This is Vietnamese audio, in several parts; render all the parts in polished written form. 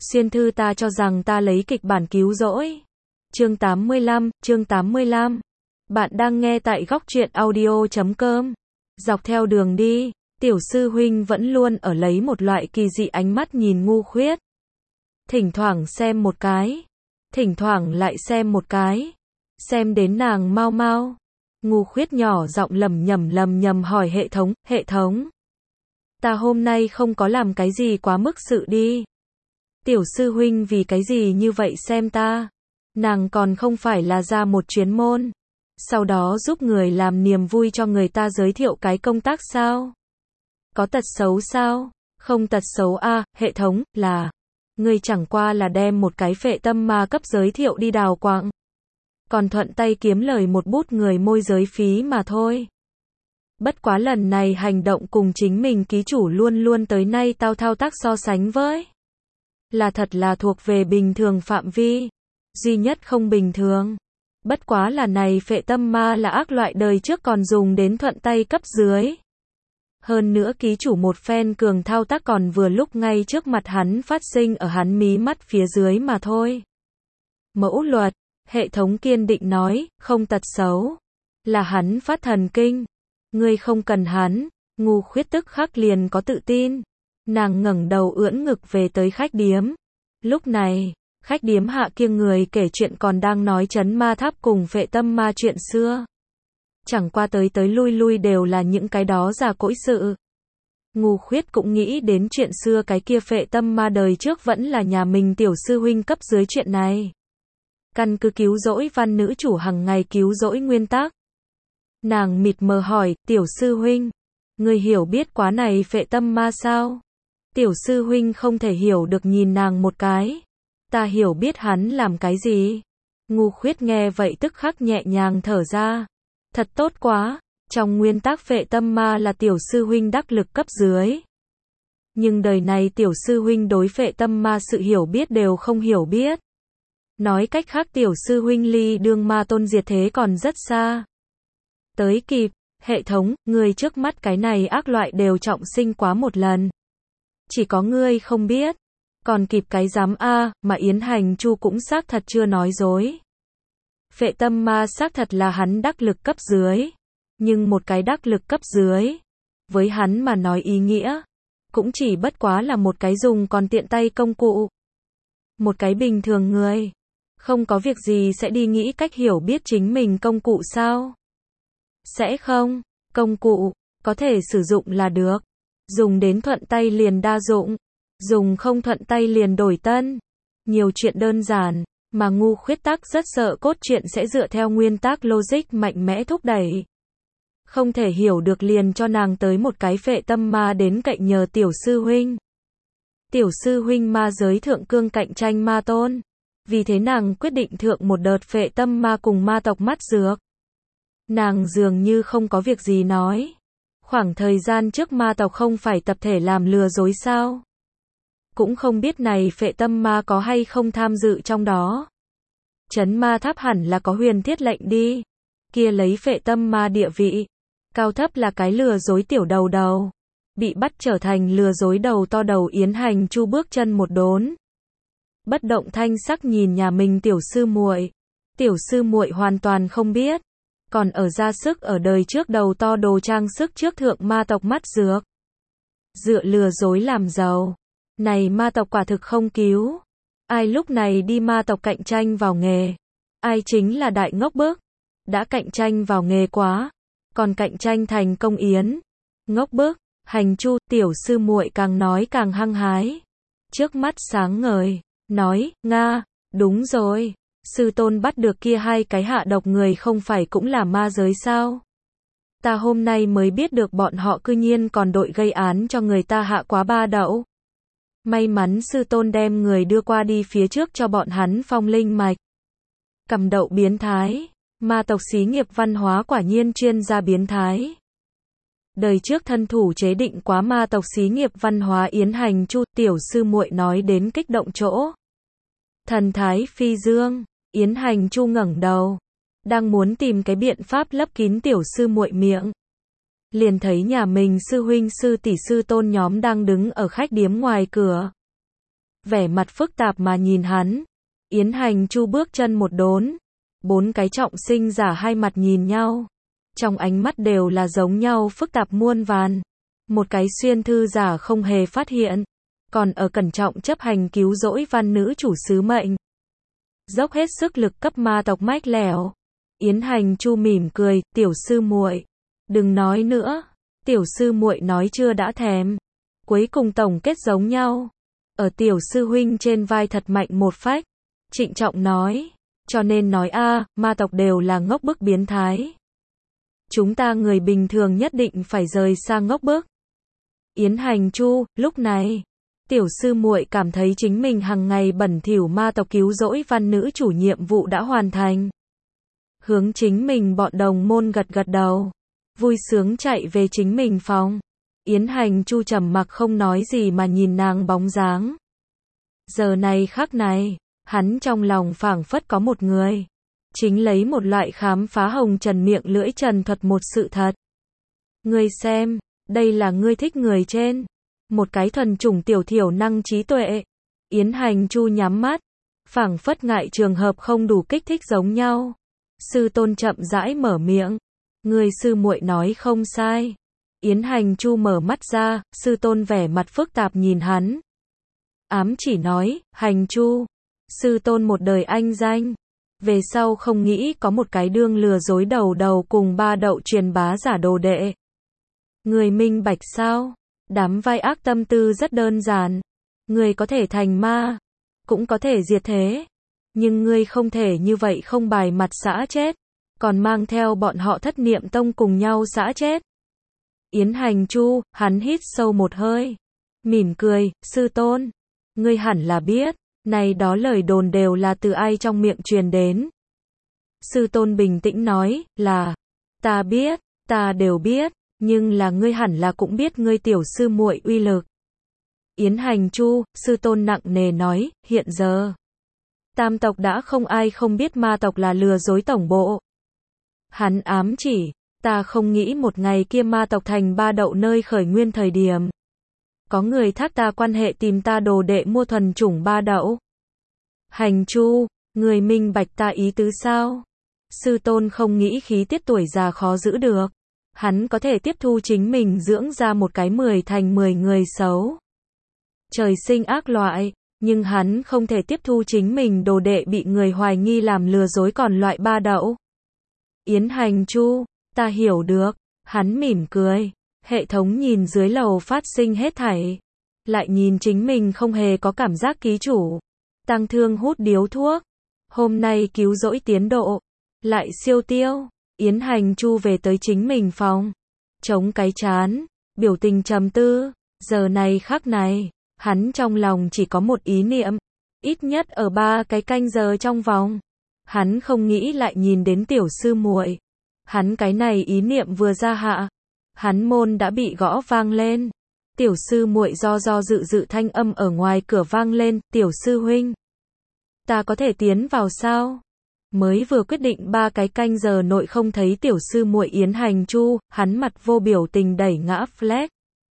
Xuyên thư ta cho rằng ta lấy kịch bản cứu rỗi. Chương 85. Bạn đang nghe tại góc truyện audio.com. Dọc theo đường đi, tiểu sư huynh vẫn luôn ở lấy một loại kỳ dị ánh mắt nhìn Ngu Khuyết. Thỉnh thoảng xem một cái, thỉnh thoảng lại xem một cái, xem đến nàng mau mau. Ngu Khuyết nhỏ giọng lầm nhầm hỏi hệ thống. Ta hôm nay không có làm cái gì quá mức sự đi. Tiểu sư huynh vì cái gì như vậy xem ta? Nàng còn không phải là ra một chuyến môn, sau đó giúp người làm niềm vui cho người ta giới thiệu cái công tác sao? Có tật xấu sao? Không tật xấu a, hệ thống, là ngươi chẳng qua là đem một cái phệ tâm ma cấp giới thiệu đi đào quạng, còn thuận tay kiếm lời một bút người môi giới phí mà thôi. Bất quá lần này hành động cùng chính mình ký chủ luôn luôn tới nay tao thao tác so sánh với, là thật là thuộc về bình thường phạm vi, duy nhất không bình thường. Bất quá là này phệ tâm ma là ác loại đời trước còn dùng đến thuận tay cấp dưới. Hơn nữa ký chủ một phen cường thao tác còn vừa lúc ngay trước mặt hắn phát sinh ở hắn mí mắt phía dưới mà thôi. Mẫu luật, hệ thống kiên định nói, không tật xấu. Là hắn phát thần kinh. Ngươi không cần hắn. Ngu Khuyết tức khắc liền có tự tin. Nàng ngẩng đầu ưỡn ngực về tới khách điếm. Lúc này, khách điếm hạ kia người kể chuyện còn đang nói trấn ma tháp cùng phệ tâm ma chuyện xưa. Chẳng qua tới lui đều là những cái đó già cỗi sự. Ngu Khuyết cũng nghĩ đến chuyện xưa cái kia phệ tâm ma đời trước vẫn là nhà mình tiểu sư huynh cấp dưới chuyện này. Căn cứ cứu rỗi văn nữ chủ hằng ngày cứu rỗi nguyên tắc. Nàng mịt mờ hỏi, tiểu sư huynh, ngươi hiểu biết quá này phệ tâm ma sao? Tiểu sư huynh không thể hiểu được nhìn nàng một cái. Ta hiểu biết hắn làm cái gì? Ngu Khuyết nghe vậy tức khắc nhẹ nhàng thở ra. Thật tốt quá, trong nguyên tắc phệ tâm ma là tiểu sư huynh đắc lực cấp dưới. Nhưng đời này tiểu sư huynh đối phệ tâm ma sự hiểu biết đều không hiểu biết. Nói cách khác tiểu sư huynh ly đương ma tôn diệt thế còn rất xa. Tới kịp, hệ thống, người trước mắt cái này ác loại đều trọng sinh quá một lần. Chỉ có ngươi không biết. Còn kịp cái giám a, mà Yến Hành Chu cũng xác thật chưa nói dối. Phệ tâm ma xác thật là hắn đắc lực cấp dưới. Nhưng một cái đắc lực cấp dưới, với hắn mà nói ý nghĩa, cũng chỉ bất quá là một cái dùng còn tiện tay công cụ. Một cái bình thường người, không có việc gì sẽ đi nghĩ cách hiểu biết chính mình công cụ sao? Sẽ không, công cụ, có thể sử dụng là được. Dùng đến thuận tay liền đa dụng, dùng không thuận tay liền đổi tân. Nhiều chuyện đơn giản, mà Ngu Khuyết tắc rất sợ cốt truyện sẽ dựa theo nguyên tắc logic mạnh mẽ thúc đẩy. Không thể hiểu được liền cho nàng tới một cái phệ tâm ma đến cạnh nhờ tiểu sư huynh. Tiểu sư huynh ma giới thượng cương cạnh tranh ma tôn. Vì thế nàng quyết định thượng một đợt phệ tâm ma cùng ma tộc mắt dược. Nàng dường như không có việc gì nói. Khoảng thời gian trước ma tộc không phải tập thể làm lừa dối sao? Cũng không biết này phệ tâm ma có hay không tham dự trong đó. Trấn ma tháp hẳn là có huyền thiết lệnh đi. Kia lấy phệ tâm ma địa vị. Cao thấp là cái lừa dối tiểu đầu. Bị bắt trở thành lừa dối đầu to đầu Yến Hành Chu bước chân một đốn. Bất động thanh sắc nhìn nhà mình tiểu sư muội. Tiểu sư muội hoàn toàn không biết. Còn ở ra sức ở đời trước đầu to đồ trang sức trước thượng ma tộc mắt dược. Dựa lừa dối làm giàu. Này ma tộc quả thực không cứu. Ai lúc này đi ma tộc cạnh tranh vào nghề. Ai chính là đại ngốc bức. Đã cạnh tranh vào nghề quá. Còn cạnh tranh thành công Yến. Ngốc bức, Hành Chu, tiểu sư muội càng nói càng hăng hái. Trước mắt sáng ngời. Nói, Nga, đúng rồi. Sư tôn bắt được kia hai cái hạ độc người không phải cũng là ma giới sao? Ta hôm nay mới biết được bọn họ cư nhiên còn đội gây án cho người ta hạ quá 3 đậu. May mắn sư tôn đem người đưa qua đi phía trước cho bọn hắn phong linh mạch. Cầm đậu biến thái. Ma tộc xí nghiệp văn hóa quả nhiên chuyên gia biến thái. Đời trước thân thủ chế định quá ma tộc xí nghiệp văn hóa Yến Hành Chu, tiểu sư muội nói đến kích động chỗ. Thần thái phi dương, Yến Hành Chu ngẩng đầu, đang muốn tìm cái biện pháp lấp kín tiểu sư muội miệng. Liền thấy nhà mình sư huynh sư tỷ sư tôn nhóm đang đứng ở khách điếm ngoài cửa. vẻ mặt phức tạp mà nhìn hắn. Yến Hành Chu bước chân một đốn. 4 cái trọng sinh giả hai mặt nhìn nhau. Trong ánh mắt đều là giống nhau phức tạp muôn vàn. Một cái xuyên thư giả không hề phát hiện. Còn ở cẩn trọng chấp hành cứu rỗi văn nữ chủ sứ mệnh. Dốc hết sức lực cấp ma tộc mách lẻo. Yến Hành Chu mỉm cười, tiểu sư muội, đừng nói nữa. Tiểu sư muội nói chưa đã thèm. Cuối cùng tổng kết giống nhau. Ở tiểu sư huynh trên vai thật mạnh một phách. Trịnh trọng nói. Cho nên nói ma tộc đều là ngốc bức biến thái. Chúng ta người bình thường nhất định phải rời xa ngốc bức. Yến Hành Chu, lúc này, tiểu sư muội cảm thấy chính mình hàng ngày bẩn thỉu ma tộc cứu rỗi văn nữ chủ nhiệm vụ đã hoàn thành. Hướng chính mình bọn đồng môn gật gật đầu. Vui sướng chạy về chính mình phòng. Yến Hành Chu trầm mặc không nói gì mà nhìn nàng bóng dáng. Giờ này khắc này, hắn trong lòng phảng phất có một người. Chính lấy một loại khám phá hồng trần miệng lưỡi trần thuật một sự thật. Ngươi xem, đây là ngươi thích người trên. Một cái thuần chủng tiểu thiểu năng trí tuệ. Yến Hành Chu nhắm mắt. Phảng phất ngại trường hợp không đủ kích thích giống nhau. Sư tôn chậm rãi mở miệng. Người sư muội nói không sai. Yến Hành Chu mở mắt ra, sư tôn vẻ mặt phức tạp nhìn hắn. Ám chỉ nói, Hành Chu, sư tôn một đời anh danh. Về sau không nghĩ có một cái đương lừa dối đầu cùng ba đậu truyền bá giả đồ đệ. Người minh bạch sao? Đám vai ác tâm tư rất đơn giản. Người có thể thành ma, cũng có thể diệt thế. Nhưng ngươi không thể như vậy không bài mặt xã chết. Còn mang theo bọn họ Thất Niệm Tông cùng nhau xã chết. Yến Hành Chu, hắn hít sâu một hơi. Mỉm cười, sư tôn. Ngươi hẳn là biết, này đó lời đồn đều là từ ai trong miệng truyền đến. Sư tôn bình tĩnh nói, là, ta biết, ta đều biết, nhưng là ngươi hẳn là cũng biết ngươi tiểu sư muội uy lực. Yến Hành Chu, sư tôn nặng nề nói, hiện giờ. Tam tộc đã không ai không biết ma tộc là lừa dối tổng bộ. Hắn ám chỉ, ta không nghĩ một ngày kia ma tộc thành ba đậu nơi khởi nguyên thời điểm. Có người thác ta quan hệ tìm ta đồ đệ mua thuần chủng ba đậu. Hành Chu, người minh bạch ta ý tứ sao? Sư tôn không nghĩ khí tiết tuổi già khó giữ được. Hắn có thể tiếp thu chính mình dưỡng ra một cái 10 thành 10 người xấu. Trời sinh ác loại. Nhưng hắn không thể tiếp thu chính mình đồ đệ bị người hoài nghi làm lừa dối còn loại ba đậu. Yến Hành Chu, ta hiểu được. Hắn mỉm cười. Hệ thống nhìn dưới lầu phát sinh hết thảy. Lại nhìn chính mình không hề có cảm giác ký chủ. Tăng thương hút điếu thuốc. Hôm nay cứu rỗi tiến độ. Lại siêu tiêu. Yến Hành Chu về tới chính mình phòng. Chống cái chán. Biểu tình trầm tư. Giờ này khắc này. Hắn trong lòng chỉ có một ý niệm. Ít nhất ở 3 cái canh giờ trong vòng. Hắn không nghĩ lại nhìn đến tiểu sư muội. Hắn cái này ý niệm vừa ra hạ. Hắn môn đã bị gõ vang lên. Tiểu sư muội do dự thanh âm ở ngoài cửa vang lên. Tiểu sư huynh. Ta có thể tiến vào sao? Mới vừa quyết định 3 cái canh giờ nội không thấy tiểu sư muội Yến Hành Chu. Hắn mặt vô biểu tình đẩy ngã flag.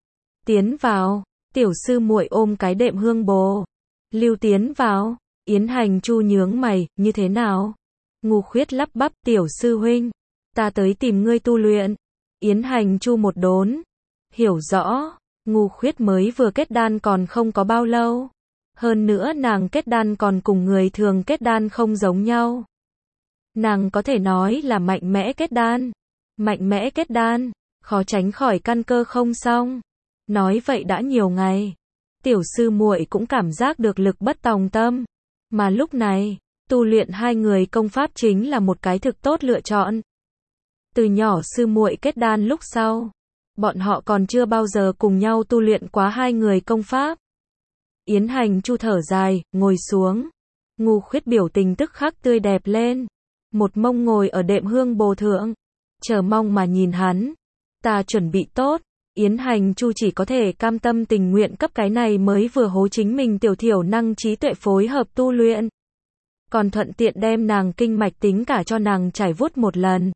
Tiến vào. Tiểu sư muội ôm cái đệm hương bồ. Lưu tiến vào. Yến Hành Chu nhướng mày, như thế nào? Ngu Khuyết lắp bắp, tiểu sư huynh. Ta tới tìm ngươi tu luyện. Yến Hành Chu một đốn. Hiểu rõ. Ngu Khuyết mới vừa kết đan còn không có bao lâu. Hơn nữa nàng kết đan còn cùng người thường kết đan không giống nhau. Nàng có thể nói là mạnh mẽ kết đan. Mạnh mẽ kết đan. Khó tránh khỏi căn cơ không xong. Nói vậy đã nhiều ngày, tiểu sư muội cũng cảm giác được lực bất tòng tâm, mà lúc này, tu luyện 2 người công pháp chính là một cái thực tốt lựa chọn. Từ nhỏ sư muội kết đan lúc sau, bọn họ còn chưa bao giờ cùng nhau tu luyện quá 2 người công pháp. Yến Hành Chu thở dài, ngồi xuống. Ngu Khuyết biểu tình tức khắc tươi đẹp lên, một mông ngồi ở đệm hương bồ thượng, chờ mong mà nhìn hắn. Ta chuẩn bị tốt. Yến Hành Chu chỉ có thể cam tâm tình nguyện cấp cái này mới vừa hố chính mình tiểu thiểu năng trí tuệ phối hợp tu luyện. Còn thuận tiện đem nàng kinh mạch tính cả cho nàng trải vuốt một lần.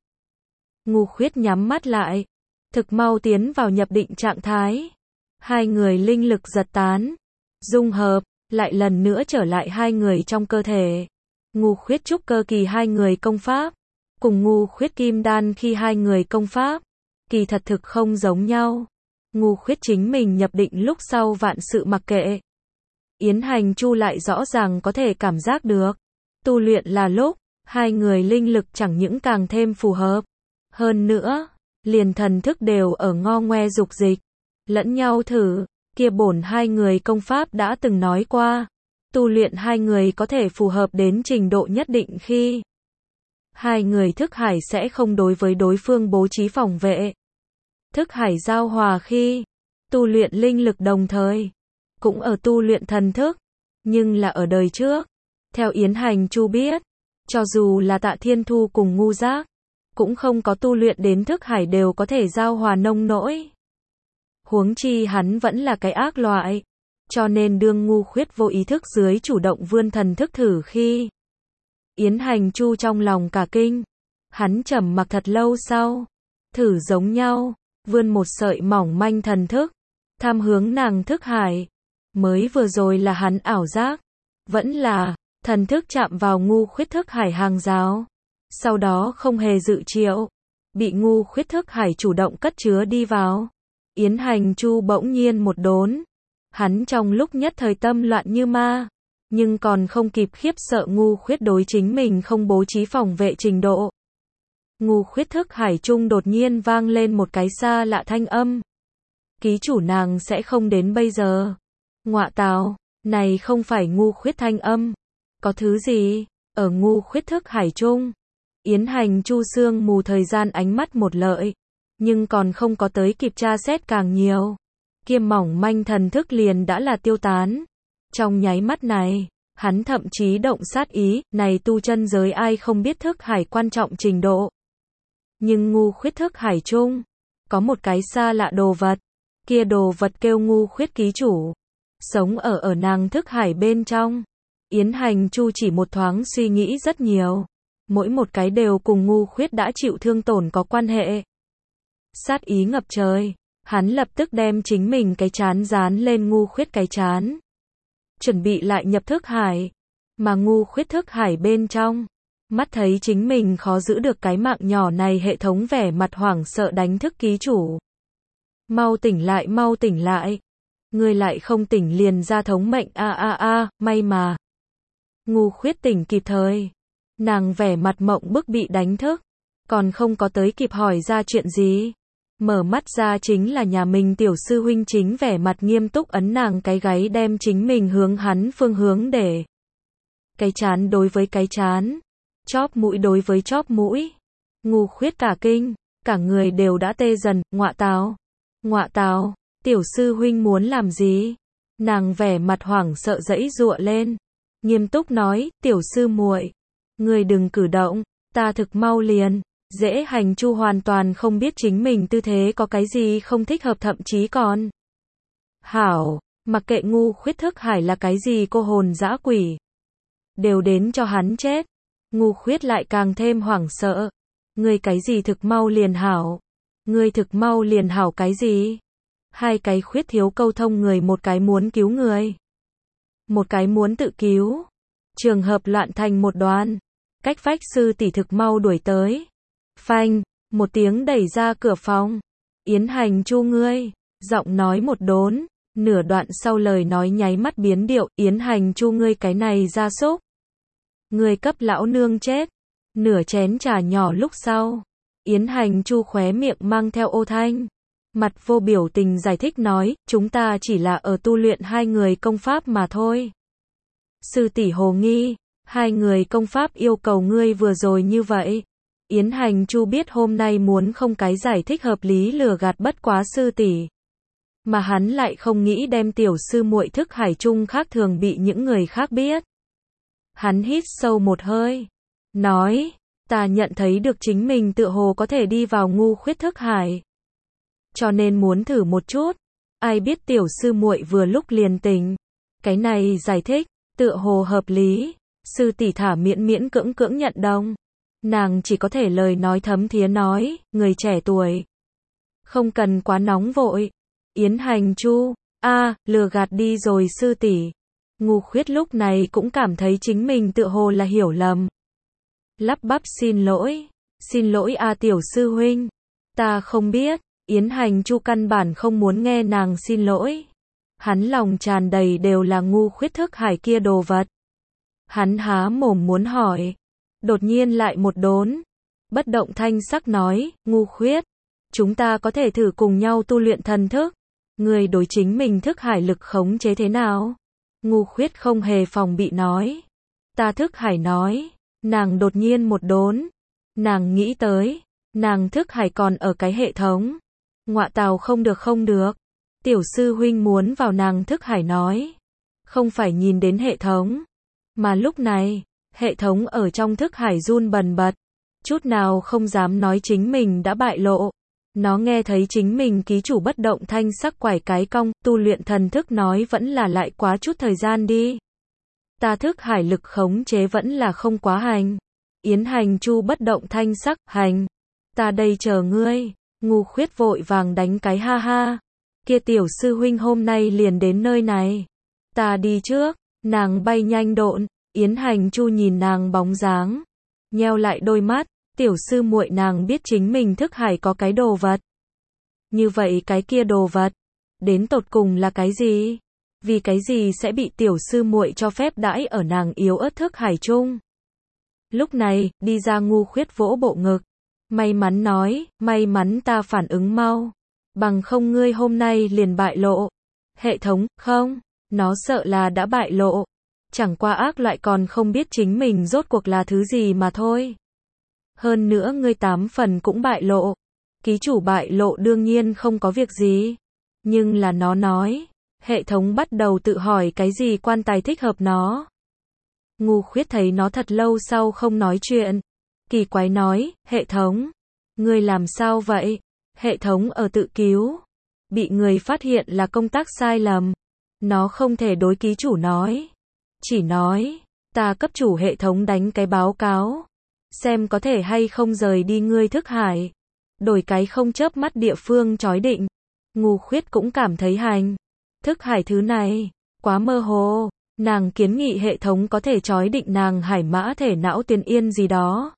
Ngu Khuyết nhắm mắt lại. Thực mau tiến vào nhập định trạng thái. 2 người linh lực giật tán. Dung hợp. lại lần nữa trở lại hai người trong cơ thể. Ngu khuyết trúc cơ kỳ hai người công pháp, cùng ngu khuyết kim đan khi hai người công pháp, kỳ thật thực không giống nhau. Ngu khuyết chính mình nhập định lúc sau vạn sự mặc kệ. Yến Hành Chu lại rõ ràng có thể cảm giác được. Tu luyện là lúc, hai người linh lực chẳng những càng thêm phù hợp. Hơn nữa, liền thần thức đều ở ngo ngoe dục dịch, lẫn nhau thử, kia bổn hai người công pháp đã từng nói qua. Tu luyện hai người có thể phù hợp đến trình độ nhất định khi hai người thức hải sẽ không đối với đối phương bố trí phòng vệ. Thức hải giao hòa khi tu luyện linh lực đồng thời, cũng ở tu luyện thần thức, nhưng là ở đời trước. Theo Yến Hành Chu biết, cho dù là Tạ Thiên Thu cùng ngu giác, cũng không có tu luyện đến thức hải đều có thể giao hòa nông nỗi. Huống chi hắn vẫn là cái ác loại, cho nên đương ngu khuyết vô ý thức dưới chủ động vươn thần thức thử khi Yến Hành Chu trong lòng cả kinh, hắn trầm mặc thật lâu sau, thử giống nhau, vươn một sợi mỏng manh thần thức, tham hướng nàng thức hải. Mới vừa rồi là hắn ảo giác, vẫn là thần thức chạm vào ngu khuyết thức hải hàng rào, sau đó không hề dự triệu, bị ngu khuyết thức hải chủ động cất chứa đi vào. Yến Hành Chu bỗng nhiên một đốn, hắn trong lúc nhất thời tâm loạn như ma, nhưng còn không kịp khiếp sợ ngu khuyết đối chính mình không bố trí phòng vệ trình độ. Ngu khuyết thức hải trung đột nhiên vang lên một cái xa lạ thanh âm. Ký chủ nàng sẽ không đến bây giờ. Ngọa tào, này không phải ngu khuyết thanh âm. Có thứ gì ở ngu khuyết thức hải trung? Yến Hành Chu sương mù thời gian ánh mắt một lợi, nhưng còn không có tới kịp tra xét càng nhiều, kia mỏng manh thần thức liền đã là tiêu tán. Trong nháy mắt này, hắn thậm chí động sát ý, này tu chân giới ai không biết thức hải quan trọng trình độ. Nhưng ngu khuyết thức hải trung, có một cái xa lạ đồ vật, kia đồ vật kêu ngu khuyết ký chủ, sống ở nàng thức hải bên trong. Yến Hành Chu chỉ một thoáng suy nghĩ rất nhiều, mỗi một cái đều cùng ngu khuyết đã chịu thương tổn có quan hệ. Sát ý ngập trời, hắn lập tức đem chính mình cái chán dán lên ngu khuyết cái chán, chuẩn bị lại nhập thức hải, mà ngu khuyết thức hải bên trong, mắt thấy chính mình khó giữ được cái mạng nhỏ này, hệ thống vẻ mặt hoảng sợ đánh thức ký chủ. Mau tỉnh lại, ngươi lại không tỉnh liền ra thống mệnh may mà. Ngu khuyết tỉnh kịp thời, nàng vẻ mặt mộng bức bị đánh thức, còn không có tới kịp hỏi ra chuyện gì. Mở mắt ra chính là nhà mình tiểu sư huynh chính vẻ mặt nghiêm túc ấn nàng cái gáy đem chính mình hướng hắn phương hướng để. Cái chán đối với cái chán, chóp mũi đối với chóp mũi. Ngu khuyết cả kinh, cả người đều đã tê dần, ngọa tào, tiểu sư huynh muốn làm gì? Nàng vẻ mặt hoảng sợ giãy giụa lên, nghiêm túc nói, tiểu sư muội, ngươi đừng cử động, ta thực mau liền. Dễ Hành Chu hoàn toàn không biết chính mình tư thế có cái gì không thích hợp, thậm chí còn hảo, mặc kệ ngu khuyết thức hải là cái gì cô hồn dã quỷ, đều đến cho hắn chết. Ngu khuyết lại càng thêm hoảng sợ. Ngươi cái gì thực mau liền hảo? Ngươi thực mau liền hảo cái gì? Hai cái khuyết thiếu câu thông người, một cái muốn cứu người, một cái muốn tự cứu. Trường hợp loạn thành một đoàn. Cách vách sư tỷ thực mau đuổi tới. Phanh, một tiếng đẩy ra cửa phòng. Yến Hành Chu ngươi, giọng nói một đốn, nửa đoạn sau lời nói nháy mắt biến điệu, Yến Hành Chu ngươi cái này gia súc. Ngươi cấp lão nương chết. Nửa chén trà nhỏ lúc sau, Yến Hành Chu khóe miệng mang theo ô thanh, mặt vô biểu tình giải thích nói, chúng ta chỉ là ở tu luyện hai người công pháp mà thôi. Sư tỷ hồ nghi, hai người công pháp yêu cầu ngươi vừa rồi như vậy. Yến Hành Chu biết hôm nay muốn không cái giải thích hợp lý lừa gạt bất quá sư tỷ, mà hắn lại không nghĩ đem tiểu sư muội thức hải chung khác thường bị những người khác biết. Hắn hít sâu một hơi, nói, ta nhận thấy được chính mình tựa hồ có thể đi vào ngu khuyết thức hải, cho nên muốn thử một chút. Ai biết tiểu sư muội vừa lúc liền tỉnh. Cái này giải thích tựa hồ hợp lý, sư tỷ thả miễn miễn cưỡng cưỡng nhận đồng. Nàng chỉ có thể lời nói thấm thía nói, người trẻ tuổi, không cần quá nóng vội. Yến Hành Chu, lừa gạt đi rồi sư tỷ. Ngu Khuyết lúc này cũng cảm thấy chính mình tựa hồ là hiểu lầm. Lắp bắp xin lỗi a tiểu sư huynh. Ta không biết, Yến Hành Chu căn bản không muốn nghe nàng xin lỗi. Hắn lòng tràn đầy đều là Ngu Khuyết thức hải kia đồ vật. Hắn há mồm muốn hỏi, đột nhiên lại một đốn. Bất động thanh sắc nói, Ngu Khuyết, chúng ta có thể thử cùng nhau tu luyện thần thức. Người đối chính mình thức hải lực khống chế thế nào? Ngu Khuyết không hề phòng bị nói. Ta thức hải nói. Nàng đột nhiên một đốn. Nàng nghĩ tới, nàng thức hải còn ở cái hệ thống. Ngọa tào không được. Tiểu sư huynh muốn vào nàng thức hải nói. Không phải nhìn đến hệ thống. Mà lúc này, hệ thống ở trong thức hải run bần bật. Chút nào không dám nói chính mình đã bại lộ. Nó nghe thấy chính mình ký chủ bất động thanh sắc quải cái cong, tu luyện thần thức nói vẫn là lại quá chút thời gian đi. Ta thức hải lực khống chế vẫn là không quá hành. Yến Hành Chu bất động thanh sắc, hành. Ta đây chờ ngươi. Ngu Khuyết vội vàng đánh cái ha ha. Kia tiểu sư huynh hôm nay liền đến nơi này. Ta đi trước. Nàng bay nhanh độn. Yến Hành Chu nhìn nàng bóng dáng, nheo lại đôi mắt. Tiểu sư muội nàng biết chính mình thức hải có cái đồ vật. Như vậy cái kia đồ vật, đến tột cùng là cái gì? Vì cái gì sẽ bị tiểu sư muội cho phép đãi ở nàng yếu ớt thức hải chung? Lúc này, đi ra Ngu Khuyết vỗ bộ ngực. May mắn nói, may mắn ta phản ứng mau. Bằng không ngươi hôm nay liền bại lộ. Hệ thống, không, nó sợ là đã bại lộ. Chẳng qua ác loại còn không biết chính mình rốt cuộc là thứ gì mà thôi. Hơn nữa ngươi 8 phần cũng bại lộ. Ký chủ bại lộ đương nhiên không có việc gì. Nhưng là nó nói. Hệ thống bắt đầu tự hỏi cái gì quan tài thích hợp nó. Ngu Khuyết thấy nó thật lâu sau không nói chuyện. Kỳ quái nói, hệ thống. Ngươi làm sao vậy? Hệ thống ở tự cứu. Bị người phát hiện là công tác sai lầm. Nó không thể đối ký chủ nói. Chỉ nói, ta cấp chủ hệ thống đánh cái báo cáo. Xem có thể hay không rời đi ngươi thức hải. Đổi cái không chớp mắt địa phương chói định. Ngu Khuyết cũng cảm thấy hành. Thức hải thứ này, quá mơ hồ. Nàng kiến nghị hệ thống có thể chói định nàng hải mã thể não tiền yên gì đó.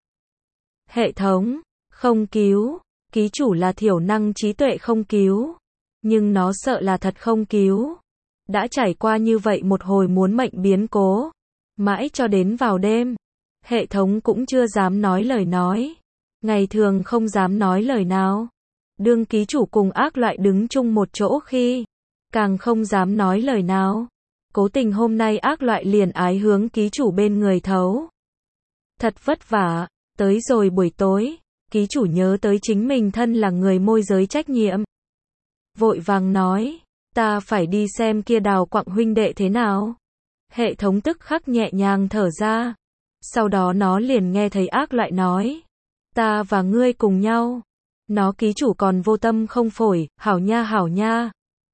Hệ thống, không cứu. Ký chủ là thiểu năng trí tuệ không cứu. Nhưng nó sợ là thật không cứu. Đã trải qua như vậy một hồi muốn mệnh biến cố. Mãi cho đến vào đêm. Hệ thống cũng chưa dám nói lời nói. Ngày thường không dám nói lời nào. Đương ký chủ cùng ác loại đứng chung một chỗ khi. Càng không dám nói lời nào. Cố tình hôm nay ác loại liền ái hướng ký chủ bên người thấu. Thật vất vả. Tới rồi buổi tối. Ký chủ nhớ tới chính mình thân là người môi giới trách nhiệm. Vội vàng nói. Ta phải đi xem kia Đào Quặng huynh đệ thế nào. Hệ thống tức khắc nhẹ nhàng thở ra. Sau đó nó liền nghe thấy ác loại nói. Ta và ngươi cùng nhau. Nó ký chủ còn vô tâm không phổi, hảo nha.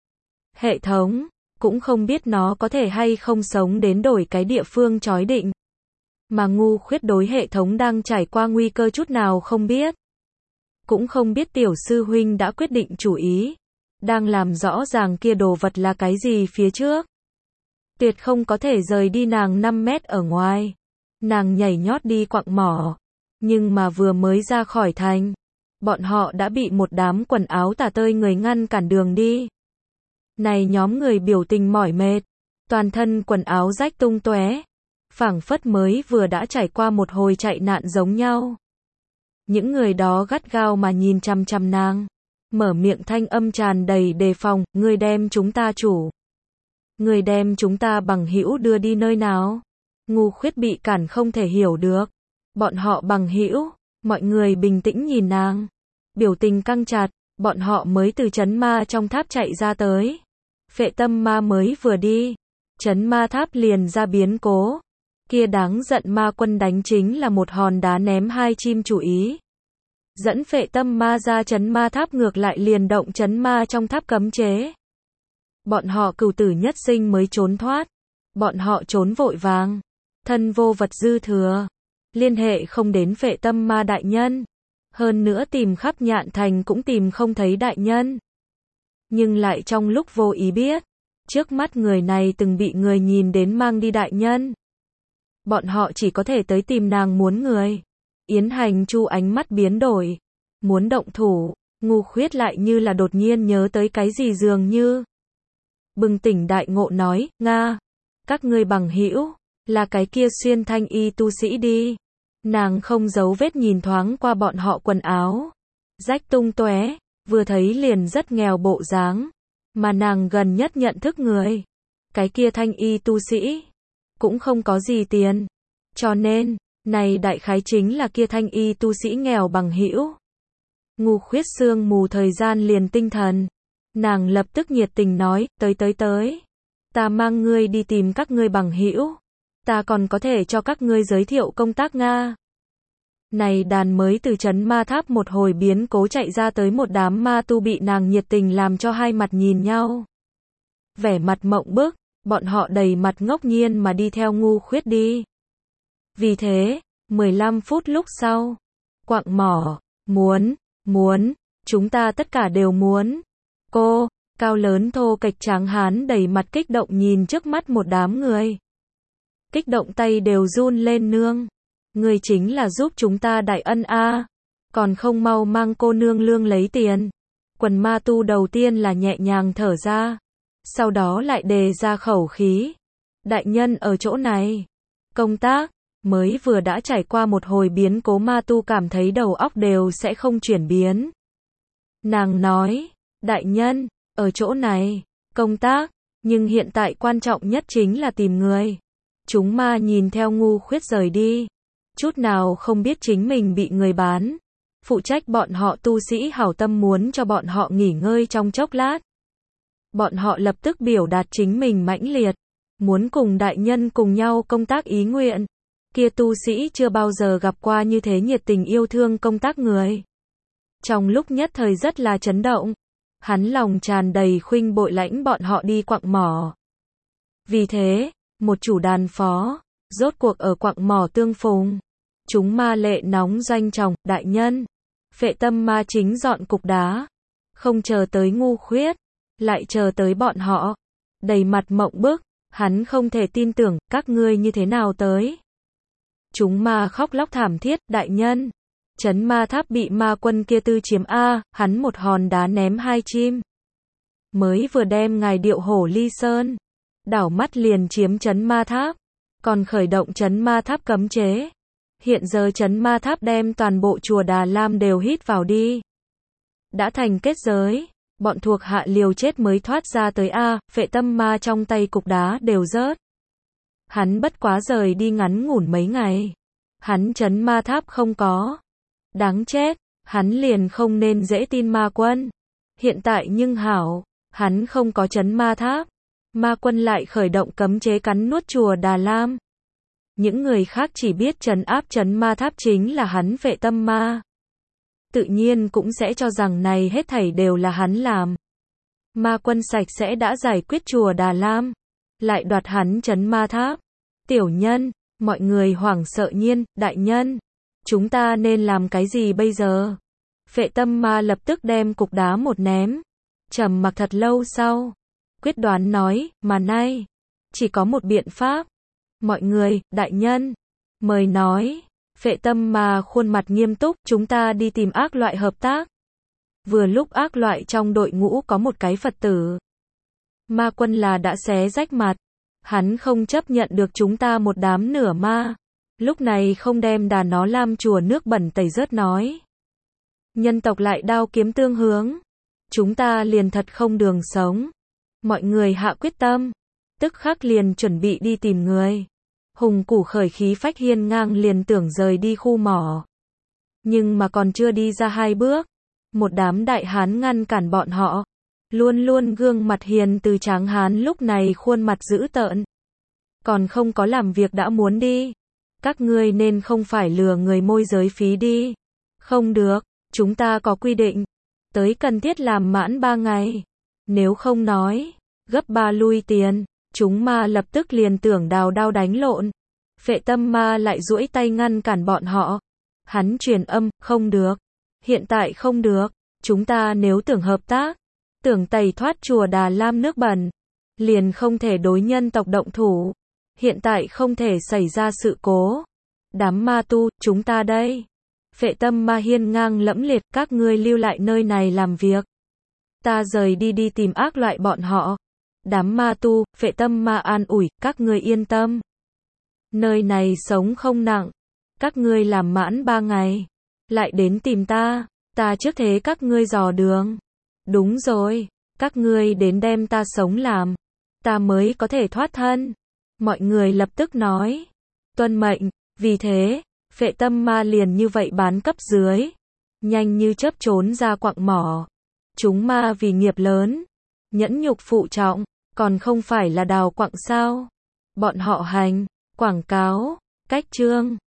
Hệ thống, cũng không biết nó có thể hay không sống đến đổi cái địa phương chói định. Mà Ngu Khuyết đối hệ thống đang trải qua nguy cơ chút nào không biết. Cũng không biết tiểu sư huynh đã quyết định chủ ý. Đang làm rõ ràng kia đồ vật là cái gì phía trước. Tuyệt không có thể rời đi nàng 5 mét ở ngoài. Nàng nhảy nhót đi quặng mỏ. Nhưng mà vừa mới ra khỏi thành. Bọn họ đã bị một đám quần áo tả tơi người ngăn cản đường đi. Này nhóm người biểu tình mỏi mệt. Toàn thân quần áo rách tung tóe. Phảng phất mới vừa đã trải qua một hồi chạy nạn giống nhau. Những người đó gắt gao mà nhìn chằm chằm nàng. Mở miệng thanh âm tràn đầy đề phòng, ngươi đem chúng ta chủ. Ngươi đem chúng ta bằng hữu đưa đi nơi nào? Ngu Khuyết bị cản không thể hiểu được. Bọn họ bằng hữu, mọi người bình tĩnh nhìn nàng. Biểu tình căng chặt, bọn họ mới từ trấn ma trong tháp chạy ra tới. Phệ tâm ma mới vừa đi. Trấn ma tháp liền ra biến cố. Kia đáng giận ma quân đánh chính là một hòn đá ném 2 chim chủ ý. Dẫn phệ tâm ma ra trấn ma tháp ngược lại liền động trấn ma trong tháp cấm chế. Bọn họ cửu tử nhất sinh mới trốn thoát. Bọn họ trốn vội vàng. Thân vô vật dư thừa. Liên hệ không đến phệ tâm ma đại nhân. Hơn nữa tìm khắp Nhạn Thành cũng tìm không thấy đại nhân. Nhưng lại trong lúc vô ý biết. Trước mắt người này từng bị người nhìn đến mang đi đại nhân. Bọn họ chỉ có thể tới tìm nàng muốn người. Yến Hành Chu ánh mắt biến đổi. Muốn động thủ, Ngu Khuyết lại như là đột nhiên nhớ tới cái gì dường như. Bừng tỉnh đại ngộ nói, Nga, các ngươi bằng hữu là cái kia xuyên thanh y tu sĩ đi. Nàng không giấu vết nhìn thoáng qua bọn họ quần áo. Rách tung tóe, vừa thấy liền rất nghèo bộ dáng. Mà nàng gần nhất nhận thức người. Cái kia thanh y tu sĩ cũng không có gì tiền. Cho nên, này đại khái chính là kia thanh y tu sĩ nghèo bằng hữu. Ngu Khuyết sương mù thời gian liền tinh thần. Nàng lập tức nhiệt tình nói, tới. Ta mang ngươi đi tìm các ngươi bằng hữu. Ta còn có thể cho các ngươi giới thiệu công tác Nga. Này đàn mới từ trấn ma tháp một hồi biến cố chạy ra tới một đám ma tu bị nàng nhiệt tình làm cho hai mặt nhìn nhau. Vẻ mặt mộng bức, bọn họ đầy mặt ngốc nhiên mà đi theo Ngu Khuyết đi. Vì thế, 15 phút lúc sau, quạng mỏ, muốn, chúng ta tất cả đều muốn. Cô, cao lớn thô kệch tráng hán đầy mặt kích động nhìn trước mắt một đám người. Kích động tay đều run lên nương. Người chính là giúp chúng ta đại ân a, còn không mau mang cô nương lương lấy tiền. Quần ma tu đầu tiên là nhẹ nhàng thở ra, sau đó lại đề ra khẩu khí. Đại nhân ở chỗ này, công tác, mới vừa đã trải qua một hồi biến cố ma tu cảm thấy đầu óc đều sẽ không chuyển biến. Nàng nói, đại nhân, ở chỗ này, công tác, nhưng hiện tại quan trọng nhất chính là tìm người. Chúng ma nhìn theo Ngu Khuyết rời đi. Chút nào không biết chính mình bị người bán. Phụ trách bọn họ tu sĩ hảo tâm muốn cho bọn họ nghỉ ngơi trong chốc lát. Bọn họ lập tức biểu đạt chính mình mãnh liệt. Muốn cùng đại nhân cùng nhau công tác ý nguyện. Kia tu sĩ chưa bao giờ gặp qua như thế nhiệt tình yêu thương công tác người. Trong lúc nhất thời rất là chấn động. Hắn lòng tràn đầy khuynh bội lãnh bọn họ đi quạng mỏ. Vì thế, một chủ đàn phó, rốt cuộc ở quạng mỏ tương phùng. Chúng ma lệ nóng doanh trọng, đại nhân. Phệ tâm ma chính dọn cục đá. Không chờ tới Ngu Khuyết, lại chờ tới bọn họ. Đầy mặt mộng bức, hắn không thể tin tưởng, các ngươi như thế nào tới. Chúng ma khóc lóc thảm thiết, đại nhân. Trấn ma tháp bị ma quân kia tư chiếm a, hắn một hòn đá ném hai chim. Mới vừa đem ngài điệu hổ ly sơn. Đảo mắt liền chiếm trấn ma tháp. Còn khởi động trấn ma tháp cấm chế. Hiện giờ trấn ma tháp đem toàn bộ chùa Đà Lam đều hít vào đi. Đã thành kết giới, bọn thuộc hạ liều chết mới thoát ra tới a, phệ tâm ma trong tay cục đá đều rớt. Hắn bất quá rời đi ngắn ngủn mấy ngày. Hắn trấn ma tháp không có. Đáng chết, hắn liền không nên dễ tin ma quân. Hiện tại nhưng hảo, hắn không có trấn ma tháp. Ma quân lại khởi động cấm chế cắn nuốt chùa Đà Lam. Những người khác chỉ biết trấn áp trấn ma tháp chính là hắn phệ tâm ma. Tự nhiên cũng sẽ cho rằng này hết thảy đều là hắn làm. Ma quân sạch sẽ đã giải quyết chùa Đà Lam. Lại đoạt hắn trấn ma tháp. Tiểu nhân, mọi người hoảng sợ nhiên, đại nhân. Chúng ta nên làm cái gì bây giờ? Phệ tâm ma lập tức đem cục đá một ném. Trầm mặc thật lâu sau. Quyết đoán nói, mà nay. Chỉ có một biện pháp. Mọi người, đại nhân. Mời nói. Phệ tâm ma khuôn mặt nghiêm túc, chúng ta đi tìm ác loại hợp tác. Vừa lúc ác loại trong đội ngũ có một cái Phật tử. Ma quân là đã xé rách mặt. Hắn không chấp nhận được chúng ta một đám nửa ma. Lúc này không đem đà nó lam chùa nước bẩn tẩy rớt nói. Nhân tộc lại đao kiếm tương hướng. Chúng ta liền thật không đường sống. Mọi người hạ quyết tâm. Tức khắc liền chuẩn bị đi tìm người. Hùng củ khởi khí phách hiên ngang liền tưởng rời đi khu mỏ. Nhưng mà còn chưa đi ra hai bước. Một đám đại hán ngăn cản bọn họ. Luôn luôn gương mặt hiền từ tráng hán lúc này khuôn mặt dữ tợn. Còn không có làm việc đã muốn đi. Các ngươi nên không phải lừa người môi giới phí đi. Không được, chúng ta có quy định. Tới cần thiết làm mãn 3 ngày. Nếu không nói, gấp 3 lui tiền. Chúng ma lập tức liền tưởng đào đao đánh lộn. Phệ tâm ma lại duỗi tay ngăn cản bọn họ. Hắn truyền âm, không được. Hiện tại không được. Chúng ta nếu tưởng hợp tác, tưởng tẩy thoát chùa Đà Lam nước bẩn, liền không thể đối nhân tộc động thủ. Hiện tại không thể xảy ra sự cố. Đám ma tu, chúng ta đây. Phệ Tâm Ma hiên ngang lẫm liệt, các ngươi lưu lại nơi này làm việc. Ta rời đi đi tìm ác loại bọn họ. Đám ma tu, Phệ Tâm Ma an ủi, các ngươi yên tâm. Nơi này sống không nặng. Các ngươi làm mãn 3 ngày. Lại đến tìm ta. Ta trước thế các ngươi dò đường. Đúng rồi. Các ngươi đến đem ta sống làm. Ta mới có thể thoát thân. Mọi người lập tức nói. Tuân mệnh. Vì thế, Phệ Tâm Ma liền như vậy bán cấp dưới. Nhanh như chớp trốn ra quặng mỏ. Chúng ma vì nghiệp lớn. Nhẫn nhục phụ trọng. Còn không phải là đào quặng sao. Bọn họ hành. Quảng cáo. Cách chương.